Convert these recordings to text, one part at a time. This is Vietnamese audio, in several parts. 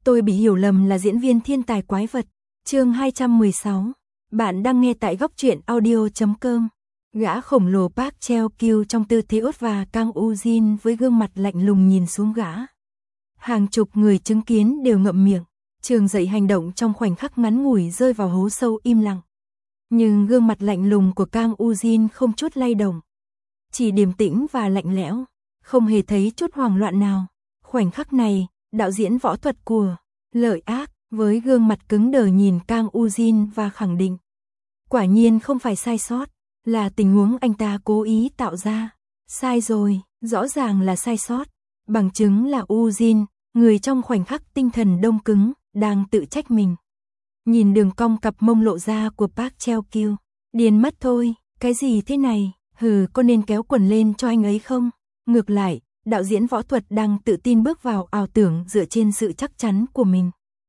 Tôi bị hiểu lầm là diễn viên thiên tài quái vật. Chương 216. Bạn đang nghe tại góc truyện audio.com. Gã khổng lồ Park Cheol-kyu trong tư thế ốt và Kang Woo-jin với gương mặt lạnh lùng nhìn xuống gã. Hàng chục người chứng kiến đều ngậm miệng. Trường dậy hành động trong khoảnh khắc ngắn ngủi rơi vào hố sâu im lặng. Nhưng gương mặt lạnh lùng của Kang Woo-jin không chút lay động. Chỉ điềm tĩnh và lạnh lẽo, không hề thấy chút hoảng loạn nào. Khoảnh khắc này, đạo diễn võ thuật của Lợi Ác với gương mặt cứng đờ nhìn Kang Woo-jin và khẳng định. Quả nhiên không phải sai sót, là tình huống anh ta cố ý tạo ra. Sai rồi, rõ ràng là sai sót. Bằng chứng là Woo-jin, người trong khoảnh khắc tinh thần đông cứng, đang tự trách mình. Nhìn đường cong cặp mông lộ ra của Park Cheol-kyu, điên mất thôi, cái gì thế này, có nên kéo quần lên cho anh ấy không? Ngược lại, đạo diễn võ thuật đang tự tin bước vào ảo tưởng dựa trên sự chắc chắn của mình.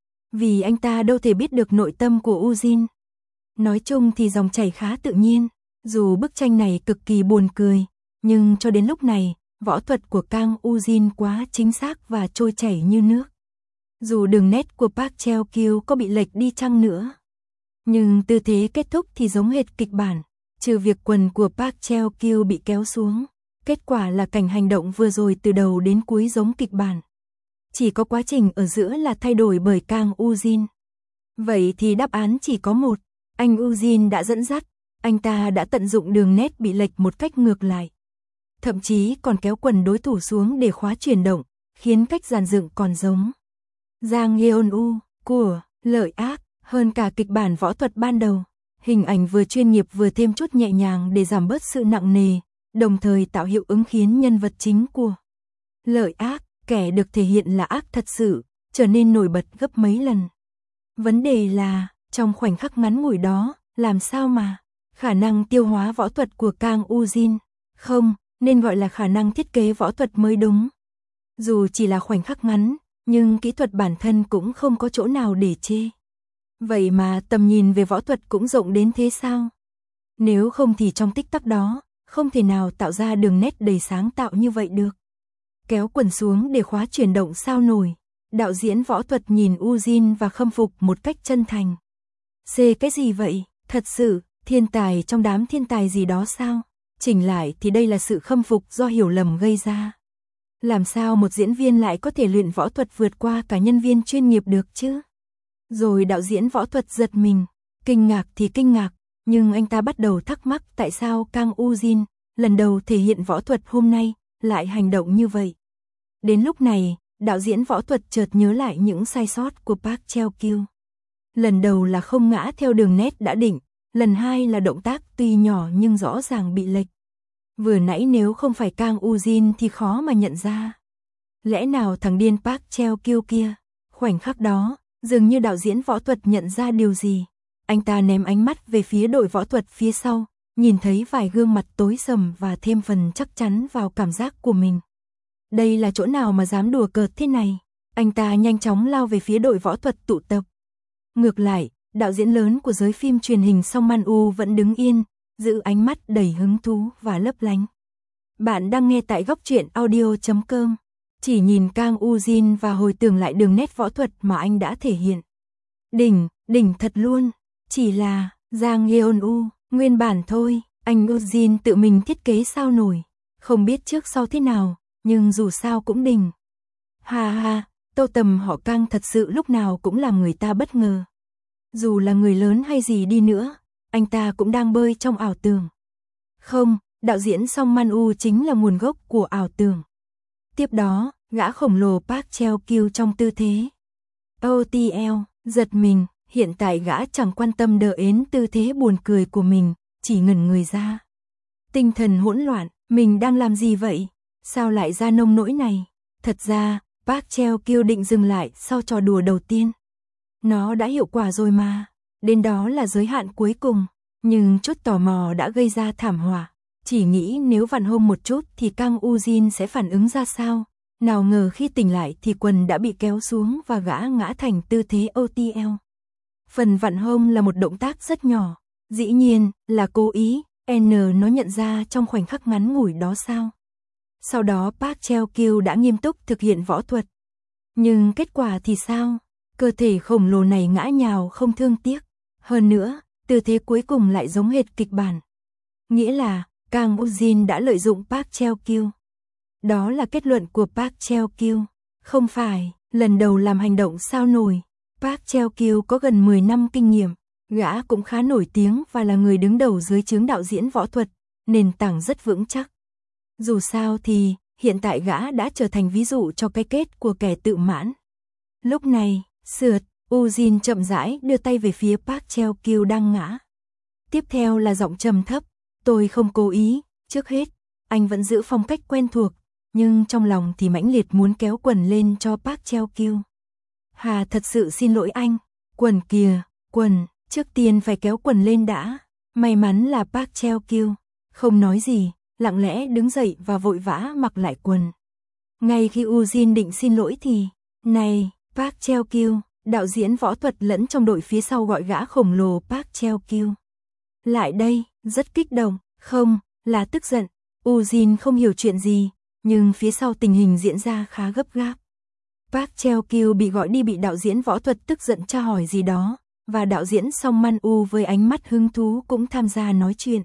Vì anh ta đâu thể biết được nội tâm của Woo-jin. Nói chung thì dòng chảy khá tự nhiên, dù bức tranh này cực kỳ buồn cười, nhưng cho đến lúc này, võ thuật của Kang Woo-jin quá chính xác và trôi chảy như nước. Dù đường nét của Park Cheol-kyu có bị lệch đi chăng nữa, nhưng tư thế kết thúc thì giống hệt kịch bản, trừ việc quần của Park Cheol-kyu bị kéo xuống. Kết quả là cảnh hành động vừa rồi từ đầu đến cuối giống kịch bản. Chỉ có quá trình ở giữa là thay đổi bởi Kang Woo-jin. Vậy thì đáp án chỉ có một, anh Woo-jin đã dẫn dắt, anh ta đã tận dụng đường nét bị lệch một cách ngược lại. Thậm chí còn kéo quần đối thủ xuống để khóa chuyển động, khiến cách dàn dựng còn giống Jang Yeon-woo của Lợi Ác hơn cả kịch bản võ thuật ban đầu. Hình ảnh vừa chuyên nghiệp vừa thêm chút nhẹ nhàng để giảm bớt sự nặng nề, đồng thời tạo hiệu ứng khiến nhân vật chính của Lợi Ác, kẻ được thể hiện là ác thật sự, trở nên nổi bật gấp mấy lần. Vấn đề là, trong khoảnh khắc ngắn ngủi đó, làm sao mà khả năng tiêu hóa võ thuật của Kang Woo-jin, không, nên gọi là khả năng thiết kế võ thuật mới đúng. Dù chỉ là khoảnh khắc ngắn, nhưng kỹ thuật bản thân cũng không có chỗ nào để chê. Vậy mà tầm nhìn về võ thuật cũng rộng đến thế sao? Nếu không thì trong tích tắc đó, không thể nào tạo ra đường nét đầy sáng tạo như vậy được. Kéo quần xuống để khóa chuyển động sao nổi. Đạo diễn võ thuật nhìn Woo-jin và khâm phục một cách chân thành. Cái gì vậy? Thật sự, thiên tài trong đám thiên tài gì đó sao? Chỉnh lại thì đây là sự khâm phục do hiểu lầm gây ra. Làm sao một diễn viên lại có thể luyện võ thuật vượt qua cả nhân viên chuyên nghiệp được chứ? Rồi đạo diễn võ thuật giật mình, kinh ngạc thì kinh ngạc, nhưng anh ta bắt đầu thắc mắc tại sao Kang Woo-jin, lần đầu thể hiện võ thuật hôm nay, lại hành động như vậy. Đến lúc này, đạo diễn võ thuật chợt nhớ lại những sai sót của Park Cheol-kyu. Lần đầu là không ngã theo đường nét đã định, lần hai là động tác tuy nhỏ nhưng rõ ràng bị lệch. Vừa nãy nếu không phải Kang Woo-jin thì khó mà nhận ra. Lẽ nào thằng điên Park Cheol-kyu kia? Khoảnh khắc đó, dường như đạo diễn võ thuật nhận ra điều gì. Anh ta ném ánh mắt về phía đội võ thuật phía sau, nhìn thấy vài gương mặt tối sầm và thêm phần chắc chắn vào cảm giác của mình. Đây là chỗ nào mà dám đùa cợt thế này? Anh ta nhanh chóng lao về phía đội võ thuật tụ tập. Ngược lại, đạo diễn lớn của giới phim truyền hình Song Man-woo vẫn đứng yên, giữ ánh mắt đầy hứng thú và lấp lánh. Bạn đang nghe tại góc truyện audio.com. Chỉ nhìn Kang Woo-jin và hồi tưởng lại đường nét võ thuật mà anh đã thể hiện. Đỉnh thật luôn. Chỉ là Jang Yeon-woo, nguyên bản thôi, anh Woo-jin tự mình thiết kế sao nổi. Không biết trước sau thế nào, nhưng dù sao cũng đỉnh. Ha, Tô Tầm họ Kang thật sự lúc nào cũng làm người ta bất ngờ. Dù là người lớn hay gì đi nữa, anh ta cũng đang bơi trong ảo tưởng. Không, đạo diễn Song Man-woo chính là nguồn gốc của ảo tưởng. Tiếp đó, gã khổng lồ Park Cheol-kyu trong tư thế OTL, giật mình, hiện tại gã chẳng quan tâm đờ ến tư thế buồn cười của mình, chỉ ngẩn người ra. Tinh thần hỗn loạn, mình đang làm gì vậy? Sao lại ra nông nỗi này? Thật ra, Park Cheol-kyu định dừng lại sau trò đùa đầu tiên. Nó đã hiệu quả rồi mà, đến đó là giới hạn cuối cùng, nhưng chút tò mò đã gây ra thảm họa. Chỉ nghĩ nếu vặn hôm một chút thì Kang Woo-jin sẽ phản ứng ra sao, nào ngờ khi tỉnh lại thì quần đã bị kéo xuống và gã ngã thành tư thế OTL. Phần vặn hông là một động tác rất nhỏ, dĩ nhiên là cố ý, nó nhận ra trong khoảnh khắc ngắn ngủi đó sao. Sau đó Park Cheol-kyu đã nghiêm túc thực hiện võ thuật. Nhưng kết quả thì sao? cơ thể khổng lồ này ngã nhào không thương tiếc. Hơn nữa, tư thế cuối cùng lại giống hệt kịch bản. Nghĩa là, Kang Ujin đã lợi dụng Park Cheol-kyu. Đó là kết luận của Park Cheol-kyu. Không phải, lần đầu làm hành động sao nổi. Park Cheol-kyu có gần 10 năm kinh nghiệm, gã cũng khá nổi tiếng và là người đứng đầu dưới trướng đạo diễn võ thuật, nền tảng rất vững chắc. Dù sao thì, hiện tại gã đã trở thành ví dụ cho cái kết của kẻ tự mãn. Lúc này, Ujin chậm rãi đưa tay về phía Park Cheol-kyu đang ngã. Tiếp theo là giọng trầm thấp, tôi không cố ý, trước hết, anh vẫn giữ phong cách quen thuộc, nhưng trong lòng thì mãnh liệt muốn kéo quần lên cho Park Cheol-kyu. Hà thật sự xin lỗi anh, quần kìa, quần, trước tiên phải kéo quần lên đã. May mắn là Park Cheol-kyu không nói gì, lặng lẽ đứng dậy và vội vã mặc lại quần. Ngay khi Ujin định xin lỗi thì, này, Park Cheol-kyu, đạo diễn võ thuật lẫn trong đội phía sau gọi gã khổng lồ Park Cheol-kyu. Lại đây, rất kích động, không, là tức giận. Ujin không hiểu chuyện gì, nhưng phía sau tình hình diễn ra khá gấp gáp. Park Cheol-kyu bị gọi đi bị đạo diễn võ thuật tức giận tra hỏi gì đó, và đạo diễn Song Man-u với ánh mắt hứng thú cũng tham gia nói chuyện.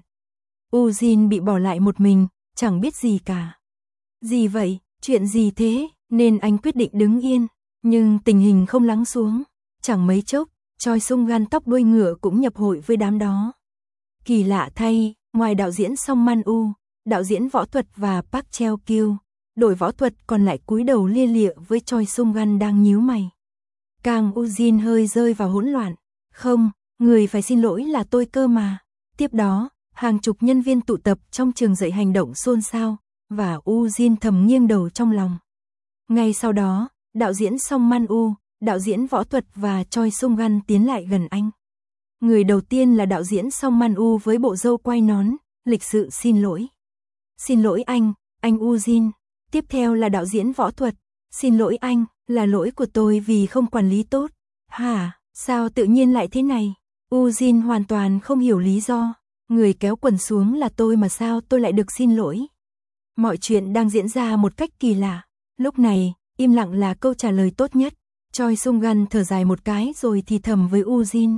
Ujin bị bỏ lại một mình, chẳng biết gì cả. Gì vậy, chuyện gì thế, nên anh quyết định đứng yên, nhưng tình hình không lắng xuống. Chẳng mấy chốc, Choi Sung-gan tóc đuôi ngựa cũng nhập hội với đám đó. Kỳ lạ thay, ngoài đạo diễn Song Man-u, đạo diễn võ thuật và Park Cheol-kyu, đội võ thuật còn lại cúi đầu lia lịa với Choi Sung-gan đang nhíu mày. Kang Ujin hơi rơi vào hỗn loạn. Không, người phải xin lỗi là tôi cơ mà. Tiếp đó, hàng chục nhân viên tụ tập trong trường dạy hành động xôn xao, và Ujin thầm nghiêng đầu trong lòng. Ngay sau đó, đạo diễn Song Man-u, đạo diễn võ thuật và Choi Sung-gan tiến lại gần anh. Người đầu tiên là đạo diễn Song Man-u với bộ râu quai nón, lịch sự xin lỗi. Xin lỗi anh Ujin. Tiếp theo là đạo diễn võ thuật. Xin lỗi anh, là lỗi của tôi vì không quản lý tốt. Hả, sao tự nhiên lại thế này? Ujin hoàn toàn không hiểu lý do. Người kéo quần xuống là tôi mà sao tôi lại được xin lỗi? Mọi chuyện đang diễn ra một cách kỳ lạ. Lúc này, im lặng là câu trả lời tốt nhất. Choi Sung-gan thở dài một cái rồi thì thầm với Ujin.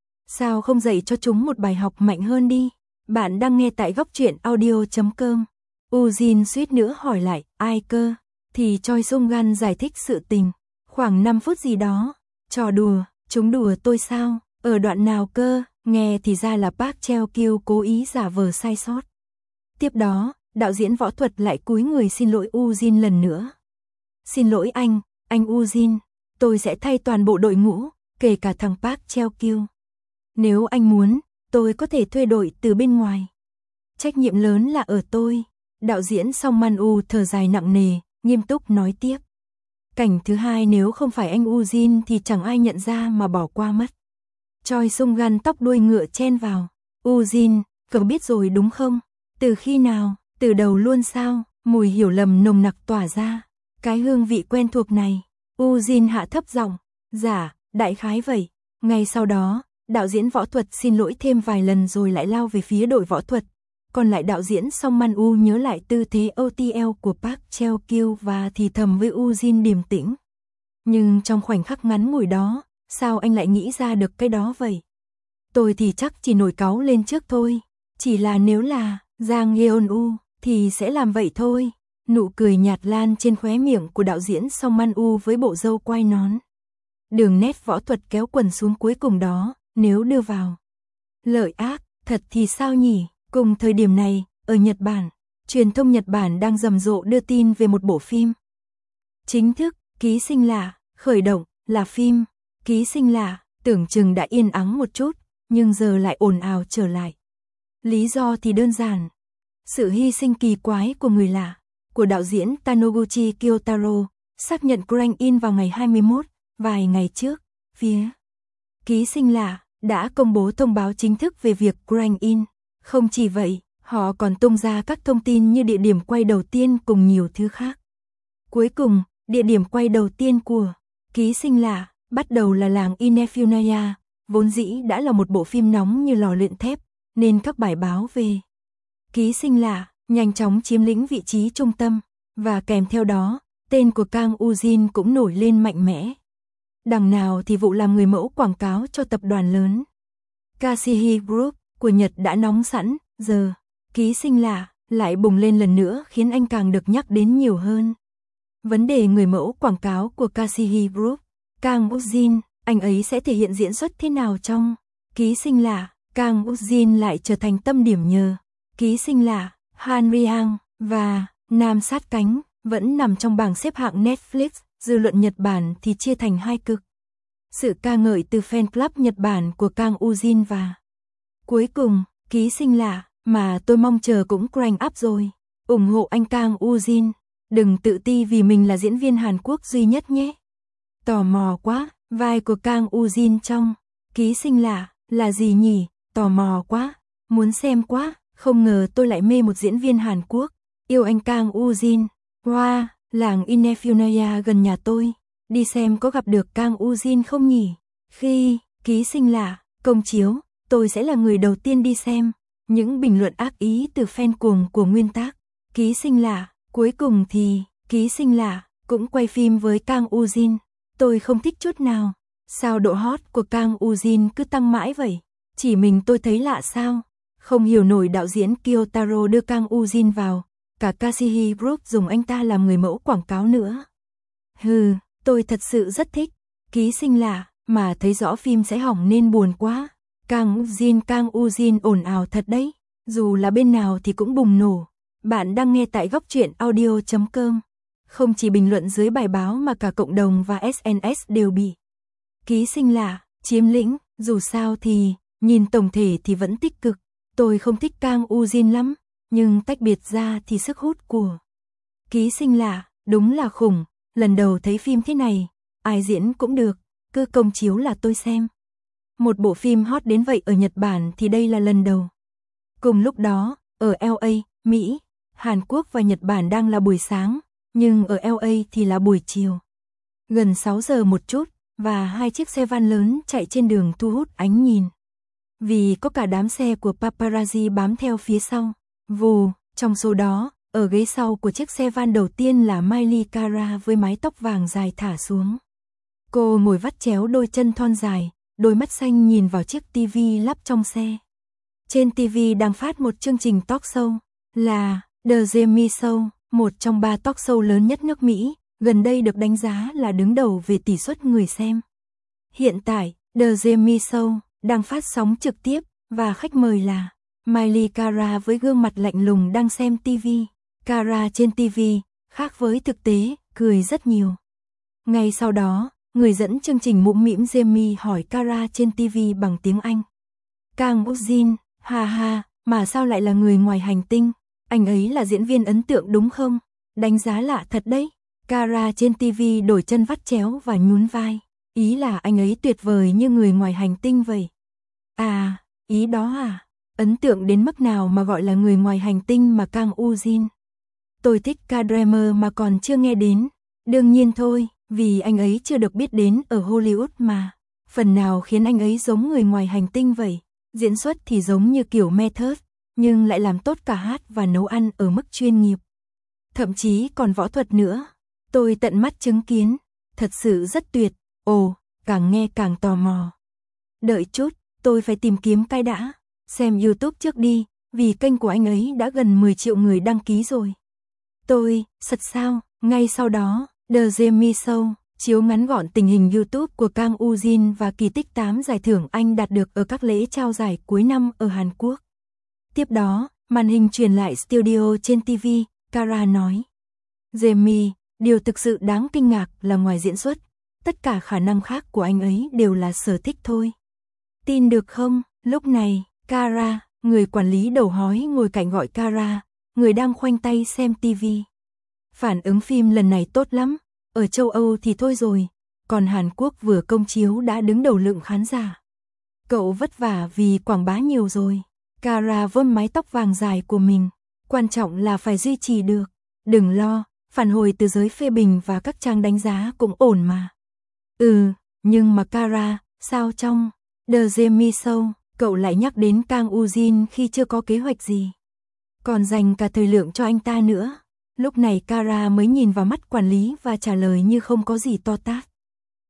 Sao không dạy cho chúng một bài học mạnh hơn đi? Bạn đang nghe tại góc truyện audio.com. Ujin suýt nữa hỏi lại, ai cơ? Thì Choi Sung-gan giải thích sự tình. Khoảng 5 phút gì đó. Trò đùa, chúng đùa tôi sao? Ở đoạn nào cơ? Nghe thì ra là Park Cheol-kyu cố ý giả vờ sai sót. Tiếp đó, đạo diễn võ thuật lại cúi người xin lỗi Ujin lần nữa. Xin lỗi anh Ujin. Tôi sẽ thay toàn bộ đội ngũ, kể cả thằng Park Cheol-kyu. Nếu anh muốn, tôi có thể thuê đội từ bên ngoài. Trách nhiệm lớn là ở tôi. Đạo diễn Song Man-u thở dài nặng nề, nghiêm túc nói tiếp. Cảnh thứ hai nếu không phải anh Ujin thì chẳng ai nhận ra mà bỏ qua mất. Choi Sung-gan tóc đuôi ngựa chen vào. Ujin, cậu biết rồi đúng không? Từ khi nào? Từ đầu luôn sao? Mùi hiểu lầm nồng nặc tỏa ra. Cái hương vị quen thuộc này. Ujin hạ thấp giọng. Dạ, đại khái vậy. Ngay sau đó, đạo diễn võ thuật xin lỗi thêm vài lần rồi lại lao về phía đội võ thuật. Còn lại đạo diễn Song Man-u nhớ lại tư thế OTL của Park Cheol-kyu và thì thầm với Ujin điềm tĩnh. Nhưng trong khoảnh khắc ngắn ngủi đó, sao anh lại nghĩ ra được cái đó vậy? Tôi thì chắc chỉ nổi cáu lên trước thôi. Chỉ là nếu là Jang Yeon-u thì sẽ làm vậy thôi. Nụ cười nhạt lan trên khóe miệng của đạo diễn Song Man-u với bộ râu quai nón. Đường nét võ thuật kéo quần xuống cuối cùng đó, nếu đưa vào lợi ác, thật thì sao nhỉ? Cùng thời điểm này, ở Nhật Bản, truyền thông Nhật Bản đang rầm rộ đưa tin về một bộ phim. Chính thức, Ký sinh lạ, khởi động, là phim. Ký sinh lạ, tưởng chừng đã yên ắng một chút, nhưng giờ lại ồn ào trở lại. Lý do thì đơn giản. Sự hy sinh kỳ quái của người lạ, của đạo diễn Taniguchi Kyotaro, xác nhận Crank In vào ngày 21, vài ngày trước, phía Ký sinh lạ đã công bố thông báo chính thức về việc Crank In. Không chỉ vậy, họ còn tung ra các thông tin như địa điểm quay đầu tiên cùng nhiều thứ khác. Cuối cùng, địa điểm quay đầu tiên của Ký sinh lạ bắt đầu là làng Inefune, vốn dĩ đã là một bộ phim nóng như lò luyện thép, nên các bài báo về Ký sinh lạ nhanh chóng chiếm lĩnh vị trí trung tâm, và kèm theo đó, tên của Kang Ujin cũng nổi lên mạnh mẽ. đằng nào thì vụ làm người mẫu quảng cáo cho tập đoàn lớn Kasihi Group của Nhật đã nóng sẵn, giờ ký sinh lạ lại bùng lên lần nữa khiến anh càng được nhắc đến nhiều hơn. Vấn đề người mẫu quảng cáo của Kasihi Group, Kang Ujin, anh ấy sẽ thể hiện diễn xuất thế nào trong ký sinh lạ? Kang Ujin lại trở thành tâm điểm nhờ ký sinh lạ, Han Ryang và Nam sát cánh vẫn nằm trong bảng xếp hạng Netflix, dư luận Nhật Bản thì chia thành hai cực. Sự ca ngợi từ fan club Nhật Bản của Kang Ujin và cuối cùng, ký sinh lạ mà tôi mong chờ cũng crank up rồi. Ủng hộ anh Kang Ujin, đừng tự ti vì mình là diễn viên Hàn Quốc duy nhất nhé. Tò mò quá, vai của Kang Ujin trong ký sinh lạ là gì nhỉ? Tò mò quá, muốn xem quá, không ngờ tôi lại mê một diễn viên Hàn Quốc. Yêu anh Kang Ujin. Wow, làng Inefune gần nhà tôi. Đi xem có gặp được Kang Ujin không nhỉ? Khi ký sinh lạ công chiếu, tôi sẽ là người đầu tiên đi xem. Những bình luận ác ý từ fan cuồng của nguyên tác ký sinh lạ. Cuối cùng thì ký sinh lạ cũng quay phim với Kang Ujin. Tôi không thích chút nào. Sao độ hot của Kang Ujin cứ tăng mãi vậy? Chỉ mình tôi thấy lạ sao? Không hiểu nổi đạo diễn Kyotaro đưa Kang Ujin vào. Cả Kasihi Group dùng anh ta làm người mẫu quảng cáo nữa. Tôi thật sự rất thích ký sinh lạ, mà thấy rõ phim sẽ hỏng nên buồn quá. Kang Ujin ồn ào thật đấy. Dù là bên nào thì cũng bùng nổ. Bạn đang nghe tại góc truyện audio.com. Không chỉ bình luận dưới bài báo mà cả cộng đồng và SNS đều bị ký sinh lạ chiếm lĩnh. Dù sao thì, nhìn tổng thể thì vẫn tích cực. Tôi không thích Kang Ujin lắm, nhưng tách biệt ra thì sức hút của ký sinh lạ đúng là khủng. Lần đầu thấy phim thế này, ai diễn cũng được, cứ công chiếu là tôi xem. Một bộ phim hot đến vậy ở Nhật Bản thì đây là lần đầu. Cùng lúc đó, ở LA, Mỹ, Hàn Quốc và Nhật Bản đang là buổi sáng, nhưng ở LA thì là buổi chiều. Gần 6 giờ một chút, và hai chiếc xe van lớn chạy trên đường thu hút ánh nhìn. Vì có cả đám xe của paparazzi bám theo phía sau. Vù, trong số đó, ở ghế sau của chiếc xe van đầu tiên là Miley Cara với mái tóc vàng dài thả xuống. Cô ngồi vắt chéo đôi chân thon dài, đôi mắt xanh nhìn vào chiếc TV lắp trong xe. Trên TV đang phát một chương trình talk show, là The Jimmy Show, một trong 3 talk show lớn nhất nước Mỹ, gần đây được đánh giá là đứng đầu về tỷ suất người xem. Hiện tại, The Jimmy Show đang phát sóng trực tiếp, và khách mời là Miley Cara với gương mặt lạnh lùng đang xem TV. Cara trên TV, khác với thực tế, cười rất nhiều. Ngay sau đó, người dẫn chương trình mũm mĩm Jamie hỏi Cara trên TV bằng tiếng Anh. Kang Ujin, ha ha, mà sao lại là người ngoài hành tinh? Anh ấy là diễn viên ấn tượng đúng không? Đánh giá lạ thật đấy. Cara trên TV đổi chân vắt chéo và nhún vai. Ý là anh ấy tuyệt vời như người ngoài hành tinh vậy. À, ý đó à? Ấn tượng đến mức nào mà gọi là người ngoài hành tinh mà Kang Ujin? Tôi thích K-drama mà còn chưa nghe đến. Đương nhiên thôi, vì anh ấy chưa được biết đến ở Hollywood mà. Phần nào khiến anh ấy giống người ngoài hành tinh vậy? Diễn xuất thì giống như kiểu method, nhưng lại làm tốt cả hát và nấu ăn ở mức chuyên nghiệp. Thậm chí còn võ thuật nữa. Tôi tận mắt chứng kiến, thật sự rất tuyệt. Ồ, càng nghe càng tò mò. Đợi chút, tôi phải tìm kiếm cái đã. Xem YouTube trước đi, vì kênh của anh ấy đã gần 10 triệu người đăng ký rồi. Sật sao, ngay sau đó, The Jimmy Show chiếu ngắn gọn tình hình YouTube của Kang Ujin và kỳ tích 8 giải thưởng anh đạt được ở các lễ trao giải cuối năm ở Hàn Quốc. Tiếp đó, màn hình truyền lại studio trên TV, Cara nói. Jamie, điều thực sự đáng kinh ngạc là ngoài diễn xuất, tất cả khả năng khác của anh ấy đều là sở thích thôi. Tin được không? Lúc này, Cara, người quản lý đầu hói ngồi cạnh gọi Cara, người đang khoanh tay xem TV. Phản ứng phim lần này tốt lắm, ở châu Âu thì thôi rồi, còn Hàn Quốc vừa công chiếu đã đứng đầu lượng khán giả. Cậu vất vả vì quảng bá nhiều rồi. Cara vuốt mái tóc vàng dài của mình, quan trọng là phải duy trì được. Đừng lo, phản hồi từ giới phê bình và các trang đánh giá cũng ổn mà. Nhưng mà Cara, sao trong The Jimmy Show, cậu lại nhắc đến Kang Ujin khi chưa có kế hoạch gì? Còn dành cả thời lượng cho anh ta nữa. Lúc này Cara mới nhìn vào mắt quản lý và trả lời như không có gì to tát.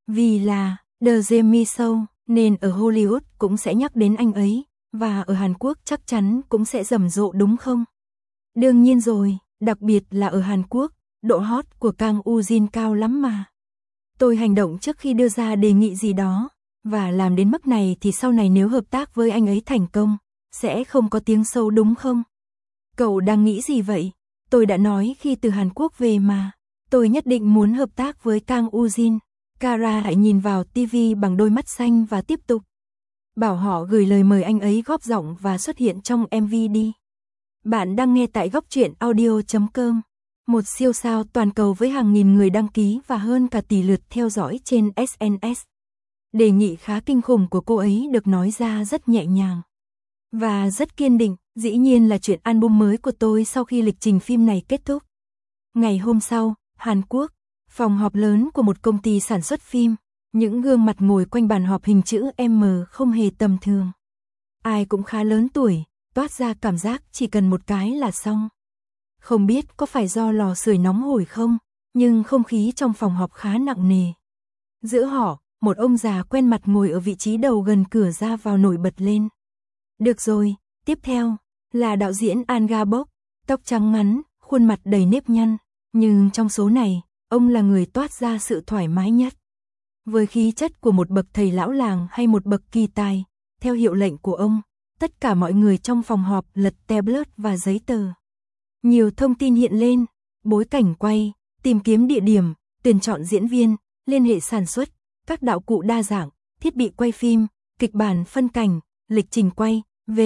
Vì là The Jamie Show, nên ở Hollywood cũng sẽ nhắc đến anh ấy, và ở Hàn Quốc chắc chắn cũng sẽ rầm rộ đúng không? Đương nhiên rồi, đặc biệt là ở Hàn Quốc, độ hot của Kang Woo-jin cao lắm mà. Tôi hành động trước khi đưa ra đề nghị gì đó, và làm đến mức này thì sau này nếu hợp tác với anh ấy thành công, sẽ không có tiếng sâu đúng không? Cậu đang nghĩ gì vậy? Tôi đã nói khi từ Hàn Quốc về mà, tôi nhất định muốn hợp tác với Kang Woo-jin. Kara hãy nhìn vào TV bằng đôi mắt xanh và tiếp tục. Bảo họ gửi lời mời anh ấy góp giọng và xuất hiện trong MV đi. Bạn đang nghe tại góc truyện audio.com, một siêu sao toàn cầu với hàng nghìn người đăng ký và hơn cả tỷ lượt theo dõi trên SNS. Đề nghị khá kinh khủng của cô ấy được nói ra rất nhẹ nhàng và rất kiên định, dĩ nhiên là chuyện album mới của tôi sau khi lịch trình phim này kết thúc. Ngày hôm sau, Hàn Quốc, phòng họp lớn của một công ty sản xuất phim, những gương mặt ngồi quanh bàn họp hình chữ M không hề tầm thường. Ai cũng khá lớn tuổi, toát ra cảm giác chỉ cần một cái là xong. Không biết có phải do lò sưởi nóng hổi không, nhưng không khí trong phòng họp khá nặng nề. Giữa họ, một ông già quen mặt ngồi ở vị trí đầu gần cửa ra vào nổi bật lên. Được rồi, tiếp theo là đạo diễn An Ga-bok, tóc trắng ngắn, khuôn mặt đầy nếp nhăn, nhưng trong số này, ông là người toát ra sự thoải mái nhất. Với khí chất của một bậc thầy lão làng hay một bậc kỳ tài, theo hiệu lệnh của ông, tất cả mọi người trong phòng họp lật tablet và giấy tờ. Nhiều thông tin hiện lên, bối cảnh quay, tìm kiếm địa điểm, tuyển chọn diễn viên, liên hệ sản xuất, các đạo cụ đa dạng, thiết bị quay phim, kịch bản phân cảnh, lịch trình quay,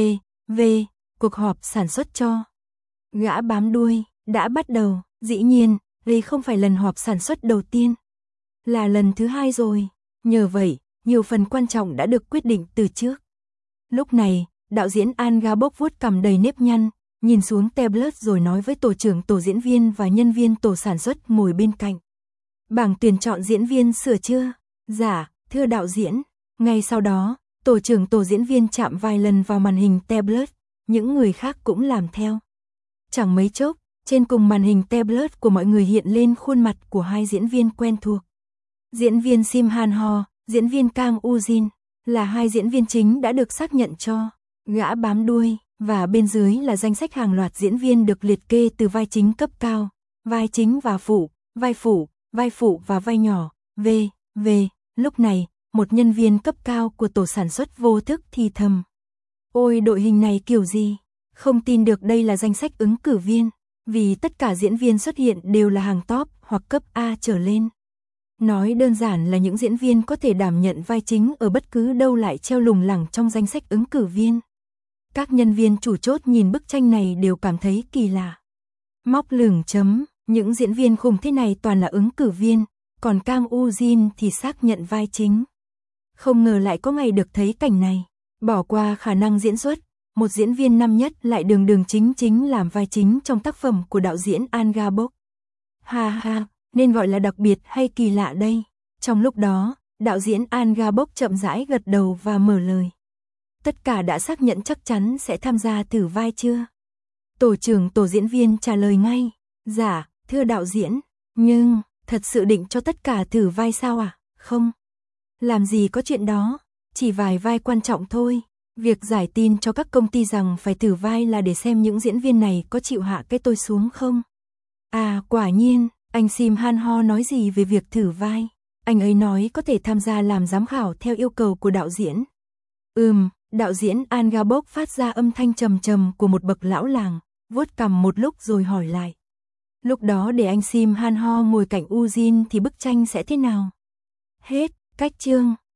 cuộc họp sản xuất cho. Gã bám đuôi, đã bắt đầu, dĩ nhiên, đây không phải lần họp sản xuất đầu tiên. Là lần thứ 2 rồi, nhờ vậy, nhiều phần quan trọng đã được quyết định từ trước. Lúc này, đạo diễn An Ga-bok vuốt cằm đầy nếp nhăn, nhìn xuống tablet rồi nói với tổ trưởng tổ diễn viên và nhân viên tổ sản xuất ngồi bên cạnh. Bảng tuyển chọn diễn viên sửa chưa? Dạ, thưa đạo diễn. Ngay sau đó, tổ trưởng tổ diễn viên chạm vài lần vào màn hình tablet, những người khác cũng làm theo. Chẳng mấy chốc, trên cùng màn hình tablet của mọi người hiện lên khuôn mặt của hai diễn viên quen thuộc. Diễn viên Sim Han Ho, diễn viên Kang Woo-jin, là hai diễn viên chính đã được xác nhận cho Gã bám đuôi, và bên dưới là danh sách hàng loạt diễn viên được liệt kê từ vai chính cấp cao, vai chính và phụ, vai phụ và vai nhỏ, Lúc này, một nhân viên cấp cao của tổ sản xuất vô thức thì thầm. Ôi đội hình này kiểu gì? Không tin được đây là danh sách ứng cử viên, vì tất cả diễn viên xuất hiện đều là hàng top hoặc cấp A trở lên. Nói đơn giản là những diễn viên có thể đảm nhận vai chính ở bất cứ đâu lại treo lủng lẳng trong danh sách ứng cử viên. Các nhân viên chủ chốt nhìn bức tranh này đều cảm thấy kỳ lạ. Móc lửng chấm, những diễn viên khủng thế này toàn là ứng cử viên, còn Kang Woo-jin thì xác nhận vai chính. Không ngờ lại có ngày được thấy cảnh này, bỏ qua khả năng diễn xuất, một diễn viên năm nhất lại đường chính làm vai chính trong tác phẩm của đạo diễn An Ga-bok. Ha ha, nên gọi là đặc biệt hay kỳ lạ đây. Trong lúc đó, đạo diễn An Ga-bok chậm rãi gật đầu và mở lời. Tất cả đã xác nhận chắc chắn sẽ tham gia thử vai chưa? Tổ trưởng tổ diễn viên trả lời ngay. Dạ, thưa đạo diễn, nhưng, thật sự định cho tất cả thử vai sao à? Không. Làm gì có chuyện đó, chỉ vài vai quan trọng thôi. Việc giải tin cho các công ty rằng phải thử vai là để xem những diễn viên này có chịu hạ cái tôi xuống không. À, quả nhiên, anh Sim Han Ho nói gì về việc thử vai? Anh ấy nói có thể tham gia làm giám khảo theo yêu cầu của đạo diễn. Đạo diễn An Ga-bok phát ra âm thanh trầm trầm của một bậc lão làng, vuốt cằm một lúc rồi hỏi lại. Lúc đó để anh Sim Han Ho ngồi cạnh Woo-jin thì bức tranh sẽ thế nào? Hết, cách chương.